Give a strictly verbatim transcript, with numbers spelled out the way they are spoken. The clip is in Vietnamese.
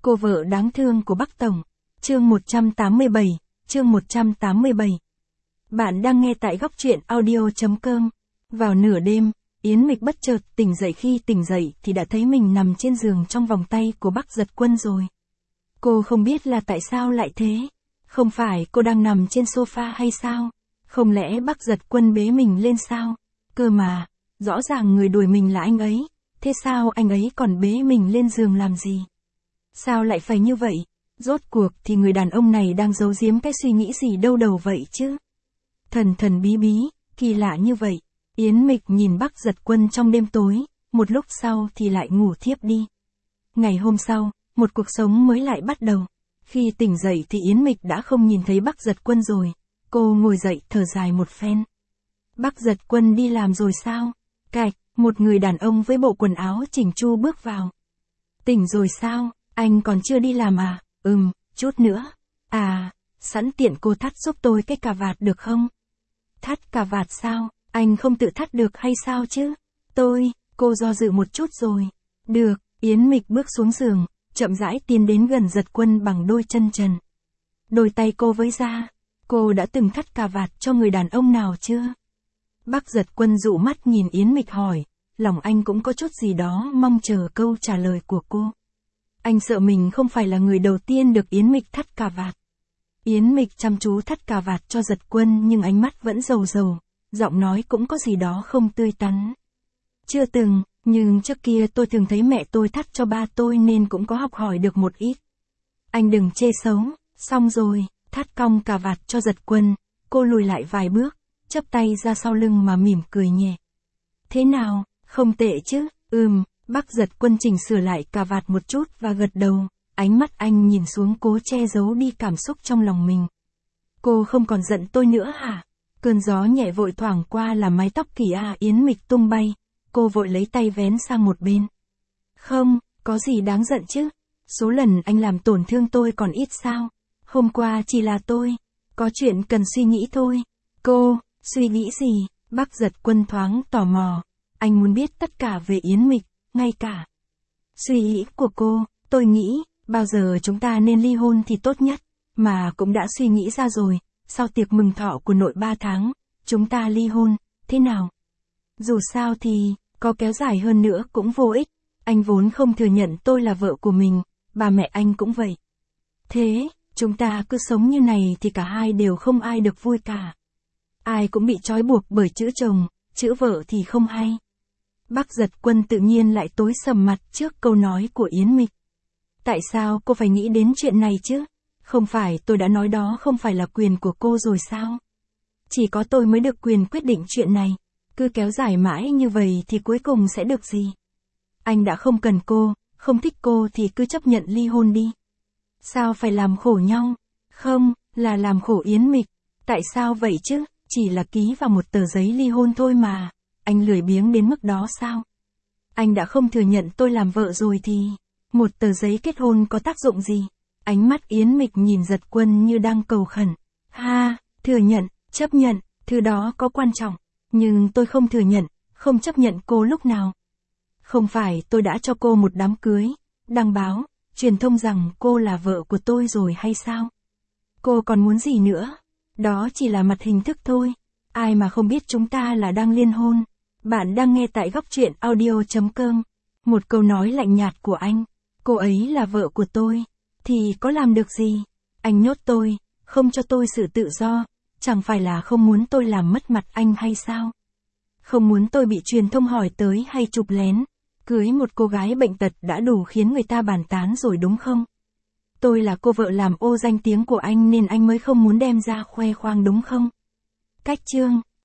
Cô vợ đáng thương của Bắc Tổng. Chương một trăm tám mươi bảy, chương một trăm tám mươi bảy. Bạn đang nghe tại góc truyện audio chấm com. Vào nửa đêm, Yến Mịch bất chợt tỉnh dậy, khi tỉnh dậy thì đã thấy mình nằm trên giường trong vòng tay của Bắc Giật Quân rồi. Cô không biết là tại sao lại thế. Không phải cô đang nằm trên sofa hay sao? Không lẽ Bắc Giật Quân bế mình lên sao? Cơ mà, rõ ràng người đuổi mình là anh ấy. Thế sao anh ấy còn bế mình lên giường làm gì? Sao lại phải như vậy? Rốt cuộc thì người đàn ông này đang giấu giếm cái suy nghĩ gì đâu đầu vậy chứ? Thần thần bí bí, kỳ lạ như vậy. Yến Mịch nhìn Bắc Giật Quân trong đêm tối, một lúc sau thì lại ngủ thiếp đi. Ngày hôm sau, một cuộc sống mới lại bắt đầu. Khi tỉnh dậy thì Yến Mịch đã không nhìn thấy Bắc Giật Quân rồi. Cô ngồi dậy thở dài một phen. Bắc Giật Quân đi làm rồi sao? Cạch, một người đàn ông với bộ quần áo chỉnh chu bước vào. Tỉnh rồi sao? Anh còn chưa đi làm à? Ừm, chút nữa. À, sẵn tiện cô thắt giúp tôi cái cà vạt được không? Thắt cà vạt sao? Anh không tự thắt được hay sao chứ? Tôi, cô do dự một chút rồi. Được, Yến Mịch bước xuống giường, chậm rãi tiến đến gần Giật Quân bằng đôi chân trần. Đôi tay cô với ra. Cô đã từng thắt cà vạt cho người đàn ông nào chưa? Bắc Giật Quân dụ mắt nhìn Yến Mịch hỏi, lòng anh cũng có chút gì đó mong chờ câu trả lời của cô. Anh sợ mình không phải là người đầu tiên được Yến Mịch thắt cà vạt. Yến Mịch chăm chú thắt cà vạt cho Giật Quân nhưng ánh mắt vẫn rầu rầu, giọng nói cũng có gì đó không tươi tắn. Chưa từng, nhưng trước kia tôi thường thấy mẹ tôi thắt cho ba tôi nên cũng có học hỏi được một ít. Anh đừng chê xấu. Xong rồi, thắt cong cà vạt cho Giật Quân, cô lùi lại vài bước, chắp tay ra sau lưng mà mỉm cười nhẹ. Thế nào, không tệ chứ? Ừm. Bắc Giật Quân chỉnh sửa lại cà vạt một chút và gật đầu, ánh mắt anh nhìn xuống cố che giấu đi cảm xúc trong lòng mình. Cô không còn giận tôi nữa hả? Cơn gió nhẹ vội thoảng qua làm mái tóc kỳ a Yến Mịch tung bay, cô vội lấy tay vén sang một bên. Không, có gì đáng giận chứ? Số lần anh làm tổn thương tôi còn ít sao? Hôm qua chỉ là tôi, có chuyện cần suy nghĩ thôi. Cô, suy nghĩ gì? Bắc Giật Quân thoáng tò mò, anh muốn biết tất cả về Yến Mịch. Ngay cả suy nghĩ của cô, tôi nghĩ, bao giờ chúng ta nên ly hôn thì tốt nhất, mà cũng đã suy nghĩ ra rồi, sau tiệc mừng thọ của nội ba tháng, chúng ta ly hôn, thế nào? Dù sao thì, có kéo dài hơn nữa cũng vô ích, anh vốn không thừa nhận tôi là vợ của mình, bà mẹ anh cũng vậy. Thế, chúng ta cứ sống như này thì cả hai đều không ai được vui cả. Ai cũng bị trói buộc bởi chữ chồng, chữ vợ thì không hay. Bắc Giật Quân tự nhiên lại tối sầm mặt trước câu nói của Yến Mịch. Tại sao cô phải nghĩ đến chuyện này chứ? Không phải tôi đã nói đó không phải là quyền của cô rồi sao? Chỉ có tôi mới được quyền quyết định chuyện này. Cứ kéo dài mãi như vậy thì cuối cùng sẽ được gì? Anh đã không cần cô, không thích cô thì cứ chấp nhận ly hôn đi. Sao phải làm khổ nhau? Không, là làm khổ Yến Mịch. Tại sao vậy chứ? Chỉ là ký vào một tờ giấy ly hôn thôi mà. Anh lười biếng đến mức đó sao? Anh đã không thừa nhận tôi làm vợ rồi thì, một tờ giấy kết hôn có tác dụng gì? Ánh mắt Yến Mịch nhìn Giật Quân như đang cầu khẩn. Ha, thừa nhận, chấp nhận, thứ đó có quan trọng. Nhưng tôi không thừa nhận, không chấp nhận cô lúc nào. Không phải tôi đã cho cô một đám cưới, đăng báo, truyền thông rằng cô là vợ của tôi rồi hay sao? Cô còn muốn gì nữa? Đó chỉ là mặt hình thức thôi. Ai mà không biết chúng ta là đang liên hôn. Bạn đang nghe tại góc truyện audio chấm com. Một câu nói lạnh nhạt của anh. Cô ấy là vợ của tôi. Thì có làm được gì? Anh nhốt tôi, không cho tôi sự tự do. Chẳng phải là không muốn tôi làm mất mặt anh hay sao? Không muốn tôi bị truyền thông hỏi tới hay chụp lén. Cưới một cô gái bệnh tật đã đủ khiến người ta bàn tán rồi đúng không? Tôi là cô vợ làm ô danh tiếng của anh nên anh mới không muốn đem ra khoe khoang đúng không? Cách chương.